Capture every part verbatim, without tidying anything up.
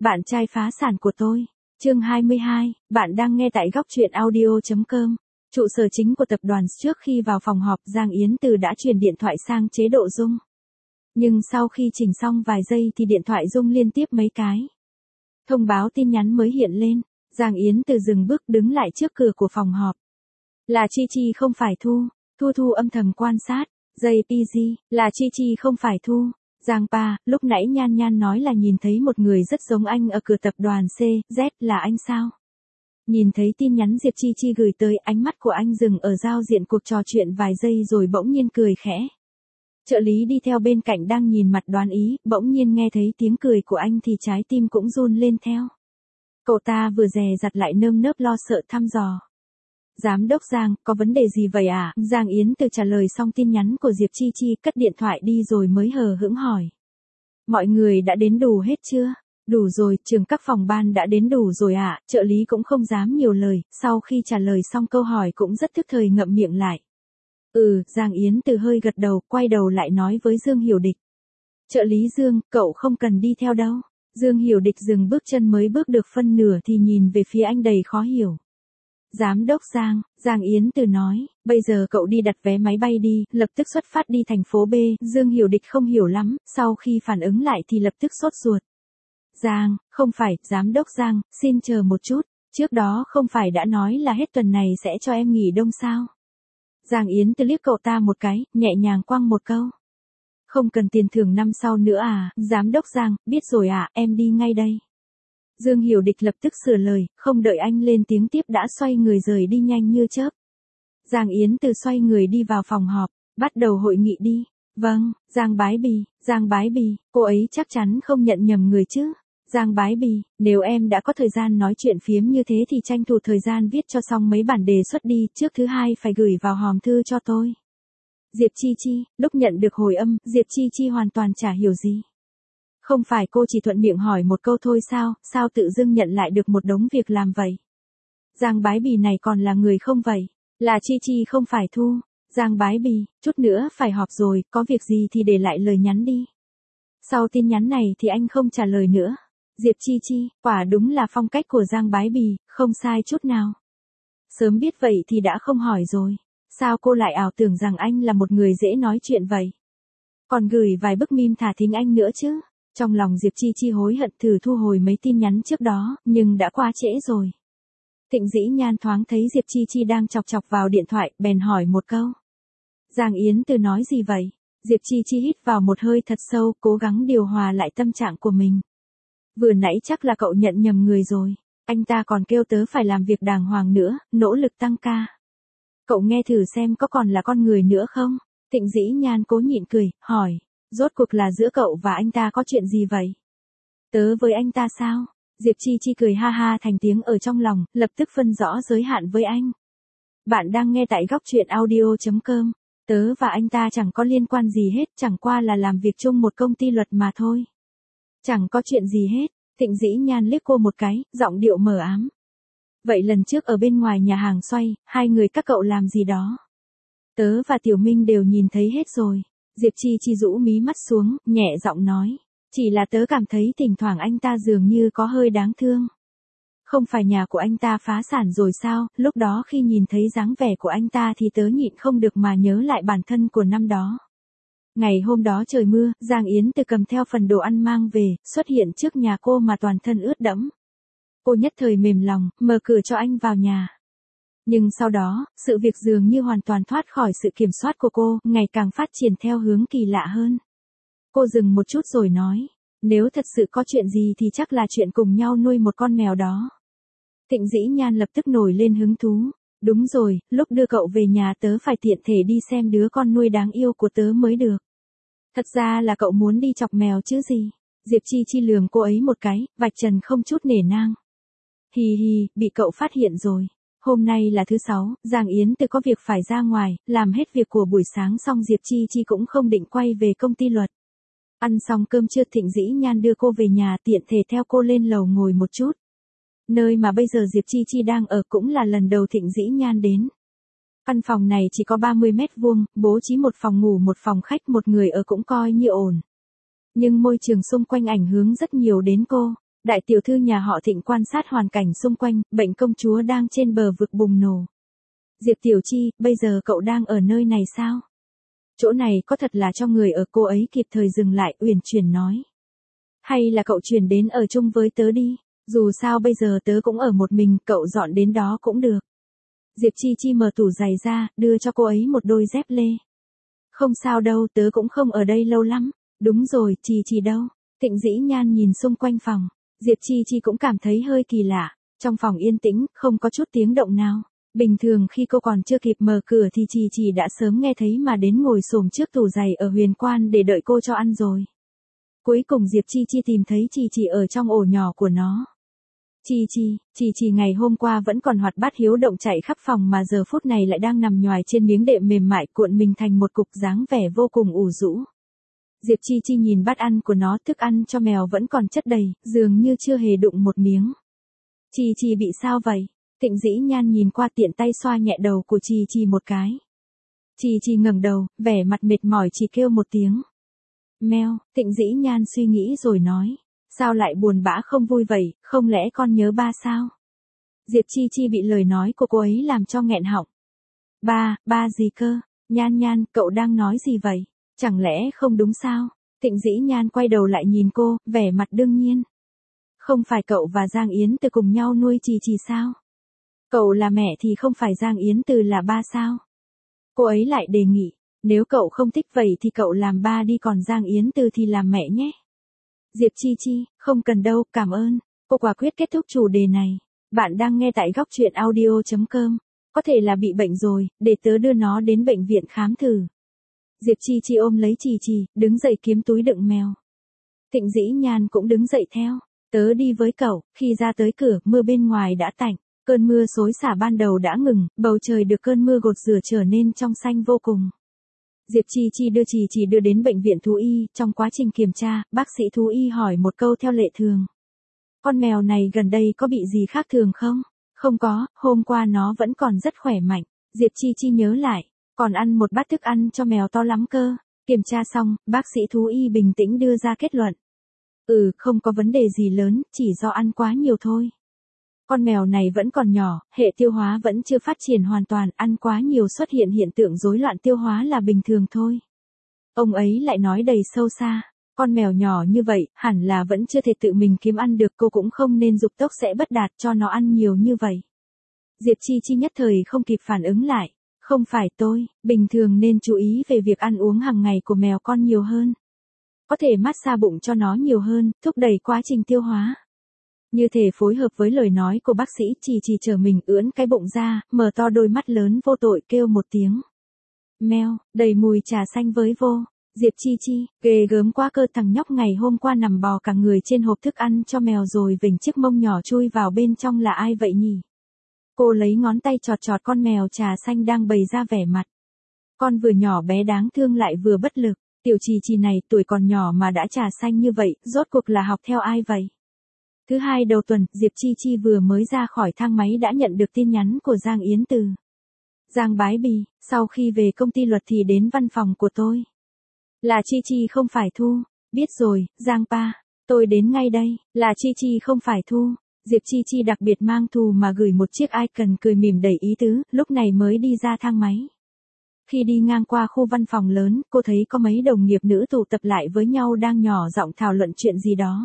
Bạn trai phá sản của tôi. Chương hai mươi hai, bạn đang nghe tại góc truyện audio chấm com. Trụ sở chính của tập đoàn. Trước khi vào phòng họp, Giang Yến Từ đã truyền điện thoại sang chế độ rung. Nhưng sau khi chỉnh xong vài giây thì điện thoại rung liên tiếp mấy cái. Thông báo tin nhắn mới hiện lên. Giang Yến Từ dừng bước đứng lại trước cửa của phòng họp. Là Chi Chi không phải Thu. Thu Thu âm thầm quan sát. Giây pê giê, là Chi Chi không phải Thu. Giang pa, lúc nãy Nhan Nhan nói là nhìn thấy một người rất giống anh ở cửa tập đoàn C, Z, là anh sao? Nhìn thấy tin nhắn Diệp Chi Chi gửi tới, ánh mắt của anh dừng ở giao diện cuộc trò chuyện vài giây rồi bỗng nhiên cười khẽ. Trợ lý đi theo bên cạnh đang nhìn mặt đoán ý, bỗng nhiên nghe thấy tiếng cười của anh thì trái tim cũng run lên theo. Cậu ta vừa dè dặt lại nơm nớp lo sợ thăm dò. Giám đốc Giang, có vấn đề gì vậy à? Giang Yến Từ trả lời xong tin nhắn của Diệp Chi Chi, cất điện thoại đi rồi mới hờ hững hỏi. Mọi người đã đến đủ hết chưa? Đủ rồi, trường các phòng ban đã đến đủ rồi ạ. À? Trợ lý cũng không dám nhiều lời, sau khi trả lời xong câu hỏi cũng rất thức thời ngậm miệng lại. Ừ, Giang Yến Từ hơi gật đầu, quay đầu lại nói với Dương Hiểu Địch. Trợ lý Dương, cậu không cần đi theo đâu. Dương Hiểu Địch dừng bước chân mới bước được phân nửa thì nhìn về phía anh đầy khó hiểu. Giám đốc Giang, Giang Yến Từ nói, bây giờ cậu đi đặt vé máy bay đi, lập tức xuất phát đi thành phố B. Dương Hiểu Địch không hiểu lắm, sau khi phản ứng lại thì lập tức sốt ruột. Giang, không phải, giám đốc Giang, xin chờ một chút, trước đó không phải đã nói là hết tuần này sẽ cho em nghỉ đông sao? Giang Yến Từ liếc cậu ta một cái, nhẹ nhàng quăng một câu. Không cần tiền thưởng năm sau nữa à? Giám đốc Giang, biết rồi à, em đi ngay đây. Dương Hiểu Địch lập tức sửa lời, không đợi anh lên tiếng tiếp đã xoay người rời đi nhanh như chớp. Giang Yến Từ xoay người đi vào phòng họp, bắt đầu hội nghị đi. Vâng, Giang Bái Bì, Giang Bái Bì, cô ấy chắc chắn không nhận nhầm người chứ. Giang Bái Bì, nếu em đã có thời gian nói chuyện phiếm như thế thì tranh thủ thời gian viết cho xong mấy bản đề xuất đi, trước thứ hai phải gửi vào hòm thư cho tôi. Diệp Chi Chi, lúc nhận được hồi âm, Diệp Chi Chi hoàn toàn chả hiểu gì. Không phải cô chỉ thuận miệng hỏi một câu thôi sao, sao tự dưng nhận lại được một đống việc làm vậy? Giang Bái Bì này còn là người không vậy? Là Chi Chi không phải Thu. Giang Bái Bì, chút nữa phải họp rồi, có việc gì thì để lại lời nhắn đi. Sau tin nhắn này thì anh không trả lời nữa. Diệp Chi Chi, quả đúng là phong cách của Giang Bái Bì, không sai chút nào. Sớm biết vậy thì đã không hỏi rồi. Sao cô lại ảo tưởng rằng anh là một người dễ nói chuyện vậy? Còn gửi vài bức meme thả thính anh nữa chứ? Trong lòng Diệp Chi Chi hối hận thử thu hồi mấy tin nhắn trước đó, nhưng đã quá trễ rồi. Thịnh Dĩ Nhan thoáng thấy Diệp Chi Chi đang chọc chọc vào điện thoại, bèn hỏi một câu. Giang Yến Từ nói gì vậy? Diệp Chi Chi hít vào một hơi thật sâu, cố gắng điều hòa lại tâm trạng của mình. Vừa nãy chắc là cậu nhận nhầm người rồi. Anh ta còn kêu tớ phải làm việc đàng hoàng nữa, nỗ lực tăng ca. Cậu nghe thử xem có còn là con người nữa không? Thịnh Dĩ Nhan cố nhịn cười, hỏi. Rốt cuộc là giữa cậu và anh ta có chuyện gì vậy? Tớ với anh ta sao? Diệp Chi Chi cười ha ha thành tiếng ở trong lòng, lập tức phân rõ giới hạn với anh. Bạn đang nghe tại góc truyện audio chấm com. Tớ và anh ta chẳng có liên quan gì hết, chẳng qua là làm việc chung một công ty luật mà thôi. Chẳng có chuyện gì hết. Thịnh Dĩ Nhan liếc cô một cái, giọng điệu mờ ám. Vậy lần trước ở bên ngoài nhà hàng xoay, hai người các cậu làm gì đó? Tớ và Tiểu Minh đều nhìn thấy hết rồi. Diệp Chi Chi rũ mí mắt xuống, nhẹ giọng nói. Chỉ là tớ cảm thấy thỉnh thoảng anh ta dường như có hơi đáng thương. Không phải nhà của anh ta phá sản rồi sao? Lúc đó khi nhìn thấy dáng vẻ của anh ta thì tớ nhịn không được mà nhớ lại bản thân của năm đó. Ngày hôm đó trời mưa, Giang Yến Từ cầm theo phần đồ ăn mang về, xuất hiện trước nhà cô mà toàn thân ướt đẫm. Cô nhất thời mềm lòng, mở cửa cho anh vào nhà. Nhưng sau đó, sự việc dường như hoàn toàn thoát khỏi sự kiểm soát của cô, ngày càng phát triển theo hướng kỳ lạ hơn. Cô dừng một chút rồi nói, nếu thật sự có chuyện gì thì chắc là chuyện cùng nhau nuôi một con mèo đó. Thịnh Dĩ Nhan lập tức nổi lên hứng thú. Đúng rồi, lúc đưa cậu về nhà tớ phải tiện thể đi xem đứa con nuôi đáng yêu của tớ mới được. Thật ra là cậu muốn đi chọc mèo chứ gì. Diệp Chi Chi lườm cô ấy một cái, vạch trần không chút nể nang. Hì hì, bị cậu phát hiện rồi. Hôm nay là thứ sáu, Giang Yến Từ có việc phải ra ngoài, làm hết việc của buổi sáng xong Diệp Chi Chi cũng không định quay về công ty luật. Ăn xong cơm trưa Thịnh Dĩ Nhan đưa cô về nhà tiện thể theo cô lên lầu ngồi một chút. Nơi mà bây giờ Diệp Chi Chi đang ở cũng là lần đầu Thịnh Dĩ Nhan đến. Căn phòng này chỉ có ba mươi mét vuông, bố trí một phòng ngủ một phòng khách một người ở cũng coi như ổn. Nhưng môi trường xung quanh ảnh hưởng rất nhiều đến cô. Đại tiểu thư nhà họ Thịnh quan sát hoàn cảnh xung quanh, bệnh công chúa đang trên bờ vực bùng nổ. Diệp Tiểu Chi, bây giờ cậu đang ở nơi này sao? Chỗ này có thật là cho người ở, cô ấy kịp thời dừng lại, uyển chuyển nói. Hay là cậu chuyển đến ở chung với tớ đi, dù sao bây giờ tớ cũng ở một mình, cậu dọn đến đó cũng được. Diệp Chi Chi mở tủ giày ra, đưa cho cô ấy một đôi dép lê. Không sao đâu, tớ cũng không ở đây lâu lắm. Đúng rồi, Chi Chi đâu? Thịnh Dĩ Nhan nhìn xung quanh phòng. Diệp Chi Chi cũng cảm thấy hơi kỳ lạ. Trong phòng yên tĩnh, không có chút tiếng động nào. Bình thường khi cô còn chưa kịp mở cửa thì Chi Chi đã sớm nghe thấy mà đến ngồi xổm trước tủ giày ở Huyền Quan để đợi cô cho ăn rồi. Cuối cùng Diệp Chi Chi tìm thấy Chi Chi ở trong ổ nhỏ của nó. Chi Chi, Chi Chi ngày hôm qua vẫn còn hoạt bát hiếu động chạy khắp phòng mà giờ phút này lại đang nằm nhoài trên miếng đệm mềm mại cuộn mình thành một cục dáng vẻ vô cùng ủ rũ. Diệp Chi Chi nhìn bát ăn của nó, thức ăn cho mèo vẫn còn chất đầy, dường như chưa hề đụng một miếng. Chi Chi bị sao vậy? Thịnh Dĩ Nhan nhìn qua tiện tay xoa nhẹ đầu của Chi Chi một cái. Chi Chi ngẩng đầu, vẻ mặt mệt mỏi chỉ kêu một tiếng. Meo, Thịnh Dĩ Nhan suy nghĩ rồi nói. Sao lại buồn bã không vui vậy, không lẽ con nhớ ba sao? Diệp Chi Chi bị lời nói của cô ấy làm cho nghẹn họng. Ba, ba gì cơ? Nhan Nhan, cậu đang nói gì vậy? Chẳng lẽ không đúng sao? Thịnh Dĩ Nhan quay đầu lại nhìn cô, vẻ mặt đương nhiên. Không phải cậu và Giang Yến Từ cùng nhau nuôi Chi Chi sao? Cậu là mẹ thì không phải Giang Yến Từ là ba sao? Cô ấy lại đề nghị, nếu cậu không thích vậy thì cậu làm ba đi, còn Giang Yến Từ thì làm mẹ nhé. Diệp Chi Chi, không cần đâu, cảm ơn. Cô quả quyết kết thúc chủ đề này. Bạn đang nghe tại góc truyện audio chấm com. Có thể là bị bệnh rồi, để tớ đưa nó đến bệnh viện khám thử. Diệp Chi Chi ôm lấy Chi Chi, đứng dậy kiếm túi đựng mèo. Thịnh Dĩ Nhan cũng đứng dậy theo. Tớ đi với cậu. Khi ra tới cửa, mưa bên ngoài đã tạnh. Cơn mưa xối xả ban đầu đã ngừng, bầu trời được cơn mưa gột rửa trở nên trong xanh vô cùng. Diệp Chi Chi đưa Chi Chi đưa đến bệnh viện thú y, trong quá trình kiểm tra, bác sĩ thú y hỏi một câu theo lệ thường. Con mèo này gần đây có bị gì khác thường không? Không có, hôm qua nó vẫn còn rất khỏe mạnh. Diệp Chi Chi nhớ lại, còn ăn một bát thức ăn cho mèo to lắm cơ. Kiểm tra xong, bác sĩ thú y bình tĩnh đưa ra kết luận. Ừ, không có vấn đề gì lớn, chỉ do ăn quá nhiều thôi. Con mèo này vẫn còn nhỏ, hệ tiêu hóa vẫn chưa phát triển hoàn toàn, ăn quá nhiều xuất hiện hiện tượng rối loạn tiêu hóa là bình thường thôi. Ông ấy lại nói đầy sâu xa, con mèo nhỏ như vậy, hẳn là vẫn chưa thể tự mình kiếm ăn được, cô cũng không nên dục tốc sẽ bất đạt cho nó ăn nhiều như vậy. Diệp Chi Chi nhất thời không kịp phản ứng lại, không phải tôi, bình thường nên chú ý về việc ăn uống hàng ngày của mèo con nhiều hơn. Có thể massage bụng cho nó nhiều hơn, thúc đẩy quá trình tiêu hóa. Như thể phối hợp với lời nói của bác sĩ, Chi Chi trở mình ưỡn cái bụng ra, mở to đôi mắt lớn vô tội kêu một tiếng. Meo, đầy mùi trà xanh với vô. Diệp Chi Chi, ghê gớm quá cơ, thằng nhóc ngày hôm qua nằm bò cả người trên hộp thức ăn cho mèo rồi vểnh chiếc mông nhỏ chui vào bên trong là ai vậy nhỉ? Cô lấy ngón tay chọt chọt con mèo trà xanh đang bày ra vẻ mặt. Con vừa nhỏ bé đáng thương lại vừa bất lực, tiểu Chi Chi này tuổi còn nhỏ mà đã trà xanh như vậy, rốt cuộc là học theo ai vậy? Thứ hai đầu tuần, Diệp Chi Chi vừa mới ra khỏi thang máy đã nhận được tin nhắn của Giang Yến Từ. Giang Bái Bì, sau khi về công ty luật thì đến văn phòng của tôi. Là Chi Chi không phải Thu. Biết rồi, Giang Pa, tôi đến ngay đây. Là Chi Chi không phải Thu. Diệp Chi Chi đặc biệt mang thù mà gửi một chiếc icon cười mỉm đầy ý tứ, lúc này mới đi ra thang máy. Khi đi ngang qua khu văn phòng lớn, cô thấy có mấy đồng nghiệp nữ tụ tập lại với nhau đang nhỏ giọng thảo luận chuyện gì đó.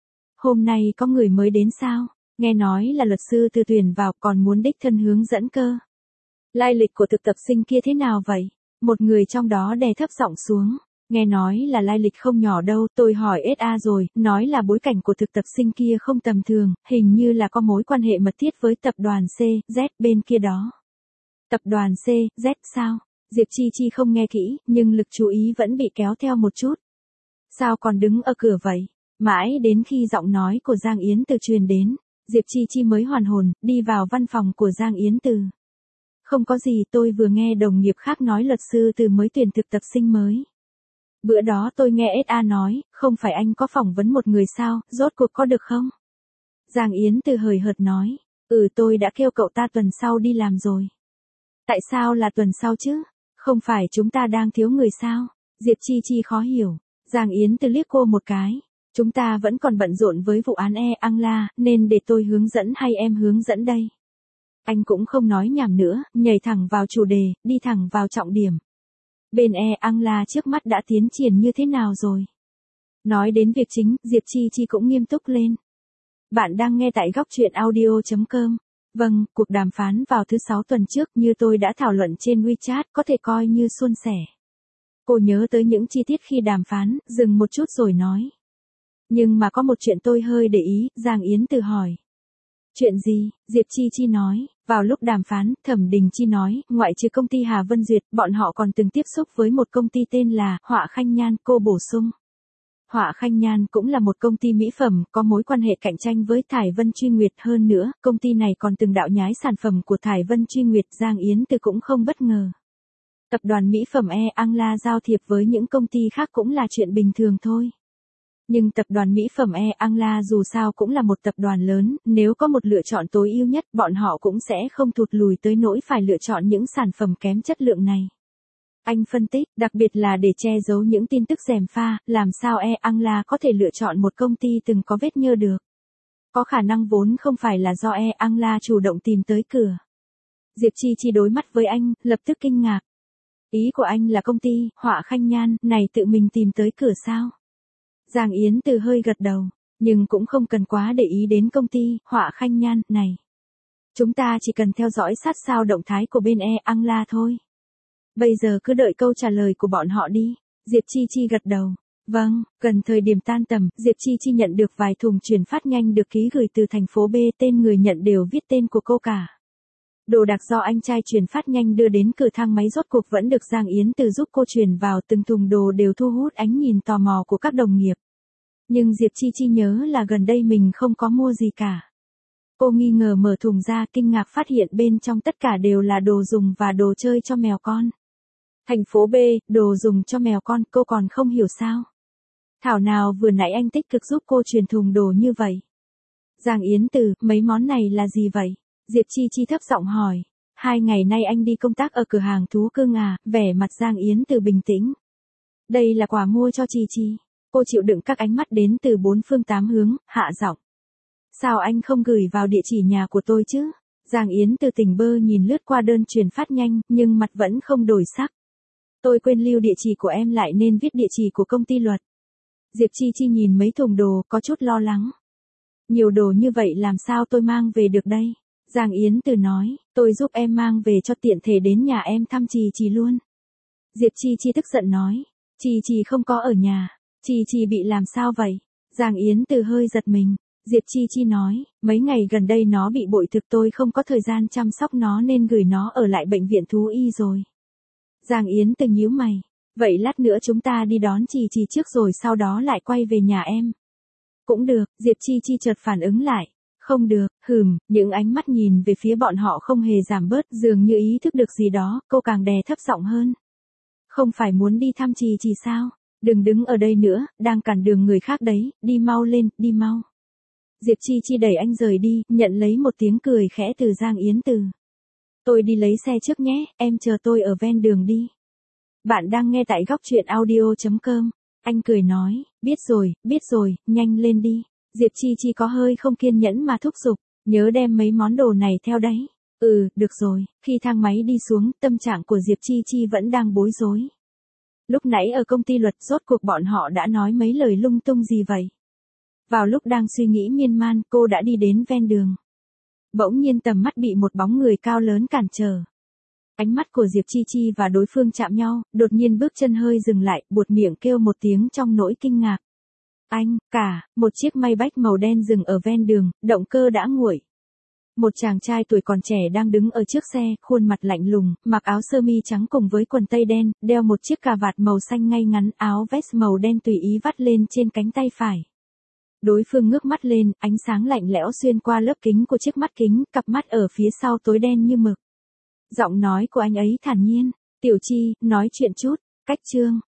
Hôm nay có người mới đến sao? Nghe nói là luật sư Từ tuyển vào, còn muốn đích thân hướng dẫn cơ. Lai lịch của thực tập sinh kia thế nào vậy? Một người trong đó đè thấp giọng xuống. Nghe nói là lai lịch không nhỏ đâu, tôi hỏi ét a rồi, nói là bối cảnh của thực tập sinh kia không tầm thường, hình như là có mối quan hệ mật thiết với tập đoàn C, Z bên kia đó. Tập đoàn C, Z sao? Diệp Chi Chi không nghe kỹ, nhưng lực chú ý vẫn bị kéo theo một chút. Sao còn đứng ở cửa vậy? Mãi đến khi giọng nói của Giang Yến Từ truyền đến, Diệp Chi Chi mới hoàn hồn, đi vào văn phòng của Giang Yến Từ. Không có gì, tôi vừa nghe đồng nghiệp khác nói luật sư Từ mới tuyển thực tập sinh mới. Bữa đó tôi nghe ét a nói, không phải anh có phỏng vấn một người sao, rốt cuộc có được không? Giang Yến Từ hời hợt nói, ừ tôi đã kêu cậu ta tuần sau đi làm rồi. Tại sao là tuần sau chứ? Không phải chúng ta đang thiếu người sao? Diệp Chi Chi khó hiểu. Giang Yến Từ liếc cô một cái. Chúng ta vẫn còn bận rộn với vụ án E Angla, nên để tôi hướng dẫn hay em hướng dẫn đây? Anh cũng không nói nhảm nữa, nhảy thẳng vào chủ đề, đi thẳng vào trọng điểm. Bên E Angla trước mắt đã tiến triển như thế nào rồi? Nói đến việc chính, Diệp Chi Chi cũng nghiêm túc lên. Bạn đang nghe tại góc truyện audio chấm com. Vâng, cuộc đàm phán vào thứ sáu tuần trước như tôi đã thảo luận trên WeChat có thể coi như suôn sẻ. Cô nhớ tới những chi tiết khi đàm phán, dừng một chút rồi nói. Nhưng mà có một chuyện tôi hơi để ý, Giang Yến Từ hỏi. Chuyện gì? Diệp Chi Chi nói, vào lúc đàm phán, Thẩm Đình Chi nói, ngoại trừ công ty Hà Vân Duyệt, bọn họ còn từng tiếp xúc với một công ty tên là Họa Khanh Nhan, cô bổ sung. Họa Khanh Nhan cũng là một công ty mỹ phẩm, có mối quan hệ cạnh tranh với Thải Vân Truy Nguyệt hơn nữa, công ty này còn từng đạo nhái sản phẩm của Thải Vân Truy Nguyệt. Giang Yến Từ cũng không bất ngờ. Tập đoàn mỹ phẩm E Angla giao thiệp với những công ty khác cũng là chuyện bình thường thôi. Nhưng tập đoàn mỹ phẩm E Angla dù sao cũng là một tập đoàn lớn, nếu có một lựa chọn tối ưu nhất, bọn họ cũng sẽ không thụt lùi tới nỗi phải lựa chọn những sản phẩm kém chất lượng này. Anh phân tích, đặc biệt là để che giấu những tin tức gièm pha, làm sao E Angla có thể lựa chọn một công ty từng có vết nhơ được. Có khả năng vốn không phải là do E Angla chủ động tìm tới cửa. Diệp Chi Chi đối mắt với anh, lập tức kinh ngạc. Ý của anh là công ty Họa Khanh Nhan này tự mình tìm tới cửa sao? Giang Yến Từ hơi gật đầu, nhưng cũng không cần quá để ý đến công ty Họa Khanh Nhan này. Chúng ta chỉ cần theo dõi sát sao động thái của bên E Angla thôi. Bây giờ cứ đợi câu trả lời của bọn họ đi. Diệp Chi Chi gật đầu. Vâng, gần thời điểm tan tầm, Diệp Chi Chi nhận được vài thùng chuyển phát nhanh được ký gửi từ thành phố B, tên người nhận đều viết tên của cô cả. Đồ đạc do anh trai chuyển phát nhanh đưa đến cửa thang máy rốt cuộc vẫn được Giang Yến Từ giúp cô chuyển vào, từng thùng đồ đều thu hút ánh nhìn tò mò của các đồng nghiệp. Nhưng Diệp Chi Chi nhớ là gần đây mình không có mua gì cả. Cô nghi ngờ mở thùng ra, kinh ngạc phát hiện bên trong tất cả đều là đồ dùng và đồ chơi cho mèo con. Thành phố B, đồ dùng cho mèo con, cô còn không hiểu sao? Thảo nào vừa nãy anh tích cực giúp cô chuyển thùng đồ như vậy. Giang Yến Từ, mấy món này là gì vậy? Diệp Chi Chi thấp giọng hỏi. Hai ngày nay anh đi công tác ở cửa hàng thú cưng à? Vẻ mặt Giang Yến Từ bình tĩnh. Đây là quà mua cho Chi Chi. Cô chịu đựng các ánh mắt đến từ bốn phương tám hướng, hạ giọng. Sao anh không gửi vào địa chỉ nhà của tôi chứ? Giang Yến Từ tỉnh bơ nhìn lướt qua đơn chuyển phát nhanh, nhưng mặt vẫn không đổi sắc. Tôi quên lưu địa chỉ của em lại nên viết địa chỉ của công ty luật. Diệp Chi Chi nhìn mấy thùng đồ, có chút lo lắng. Nhiều đồ như vậy làm sao tôi mang về được đây? Giang Yến Từ nói, tôi giúp em mang về cho tiện thể đến nhà em thăm Chi Chi luôn. Diệp Chi Chi tức giận nói, Chi Chi không có ở nhà, Chi Chi bị làm sao vậy? Giang Yến Từ hơi giật mình. Diệp Chi Chi nói, mấy ngày gần đây nó bị bội thực, tôi không có thời gian chăm sóc nó nên gửi nó ở lại bệnh viện thú y rồi. Giang Yến Từ nhíu mày, vậy lát nữa chúng ta đi đón Chi Chi trước rồi sau đó lại quay về nhà em. Cũng được, Diệp Chi Chi chợt phản ứng lại. Không được, hừm, những ánh mắt nhìn về phía bọn họ không hề giảm bớt, dường như ý thức được gì đó, cô càng đè thấp giọng hơn. Không phải muốn đi thăm Chi Chi sao? Đừng đứng ở đây nữa, đang cản đường người khác đấy, đi mau lên, đi mau. Diệp Chi Chi đẩy anh rời đi, nhận lấy một tiếng cười khẽ từ Giang Yến Từ. Tôi đi lấy xe trước nhé, em chờ tôi ở ven đường đi. Bạn đang nghe tại góc truyện audio chấm com. Anh cười nói, biết rồi, biết rồi, nhanh lên đi. Diệp Chi Chi có hơi không kiên nhẫn mà thúc giục, nhớ đem mấy món đồ này theo đấy. Ừ, được rồi. Khi thang máy đi xuống, tâm trạng của Diệp Chi Chi vẫn đang bối rối. Lúc nãy ở công ty luật rốt cuộc bọn họ đã nói mấy lời lung tung gì vậy? Vào lúc đang suy nghĩ miên man, cô đã đi đến ven đường. Bỗng nhiên tầm mắt bị một bóng người cao lớn cản trở. Ánh mắt của Diệp Chi Chi và đối phương chạm nhau, đột nhiên bước chân hơi dừng lại, buột miệng kêu một tiếng trong nỗi kinh ngạc. Anh, cả, một chiếc Maybach màu đen dừng ở ven đường, động cơ đã nguội. Một chàng trai tuổi còn trẻ đang đứng ở trước xe, khuôn mặt lạnh lùng, mặc áo sơ mi trắng cùng với quần tây đen, đeo một chiếc cà vạt màu xanh ngay ngắn, áo vest màu đen tùy ý vắt lên trên cánh tay phải. Đối phương ngước mắt lên, ánh sáng lạnh lẽo xuyên qua lớp kính của chiếc mắt kính, cặp mắt ở phía sau tối đen như mực. Giọng nói của anh ấy thản nhiên, Tiểu Chi, nói chuyện chút, cách chương.